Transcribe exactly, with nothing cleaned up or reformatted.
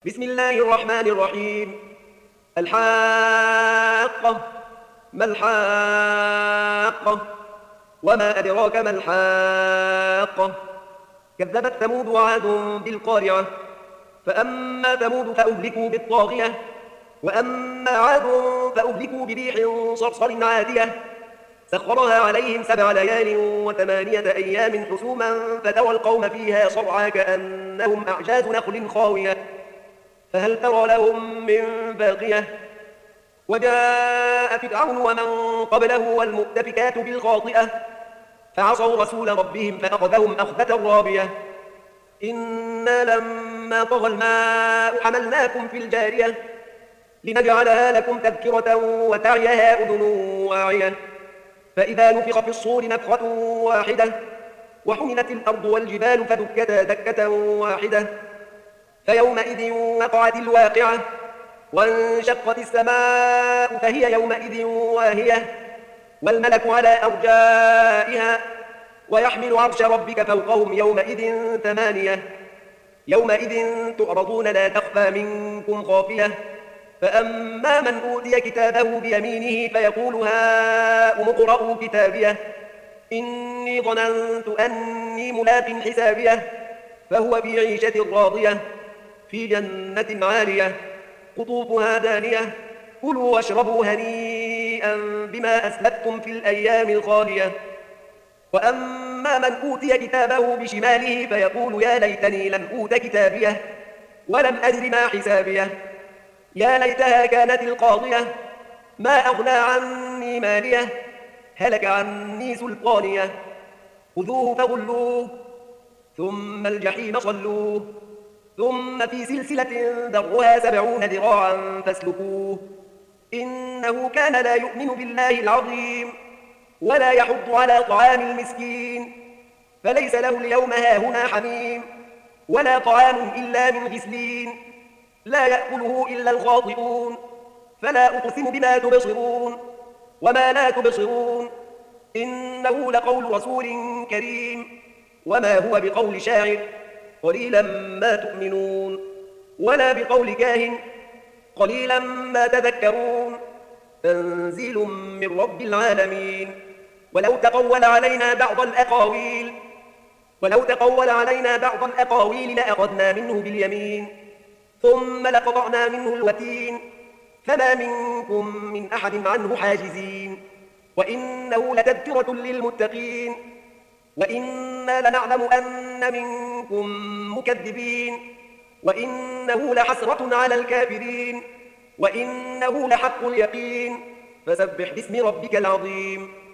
بسم الله الرحمن الرحيم. الحاقة. ما الحاقة؟ وما أدراك ما الحاقة؟ كذبت ثمود وعاد بالقارعة. فأما ثمود فأهلكوا بالطاغية، وأما عاد فأهلكوا بريح صرصر عاتية سخرها عليهم سبع ليال وثمانية أيام حسوما فترى القوم فيها صرعى كأنهم أعجاز نخل خاوية فهل ترى لهم من باقية. وجاء فرعون ومن قبله والمؤتفكات بالخاطئة فعصوا رسول ربهم فأخذهم أخذة رابية. إنا لما طغى الماء حملناكم في الجارية لنجعلها لكم تذكرة وتعيها أذن واعية فإذا نفخ في الصور نفخة واحدة وحملت الأرض والجبال فدكتا دكة واحدة فيومئذ وقعت الواقعة وانشقت السماء فهي يومئذ واهية والملك على أرجائها ويحمل عرش ربك فوقهم يومئذ ثمانية يومئذ تعرضون لا تخفى منكم خافية فأما من أوتي كتابه بيمينه فيقول هاؤم اقرءوا كتابيه إني ظننت أني ملاق حسابيه فهو في عيشة راضية في جنة عالية قطوفها دانية كلوا واشربوا هنيئا بما أسلفتم في الأيام الخالية. وأما من أوتي كتابه بشماله فيقول يا ليتني لم أوت كتابيه ولم أدر ما حسابيه يا ليتها كانت القاضية ما أغنى عني ماليه هلك عني سلطانيه خذوه فغلوه ثم الجحيم صلوه ثم في سلسلة ذرعها سبعون ذراعا فاسلكوه إنه كان لا يؤمن بالله العظيم ولا يحض على طعام المسكين فليس له اليوم هاهنا حميم ولا طعام إلا من غسلين لا يأكله إلا الخاطئون فلا أقسم بما تبصرون وما لا تبصرون إنه لقول رسول كريم وما هو بقول شاعر قليلا ما تؤمنون ولا بقول كاهن قليلا ما تذكرون تنزيل من رب العالمين. ولو تقول علينا بعض الأقاويل ولو تقول علينا بعض الأقاويل لأخذنا منه باليمين ثم لقطعنا منه الوتين فما منكم من أحد عنه حاجزين وإنه لتذكرة للمتقين وإنا لنعلم أن منكم مكذبين وإنه لحسرة على الكافرين وإنه لحق اليقين فسبح باسم ربك العظيم.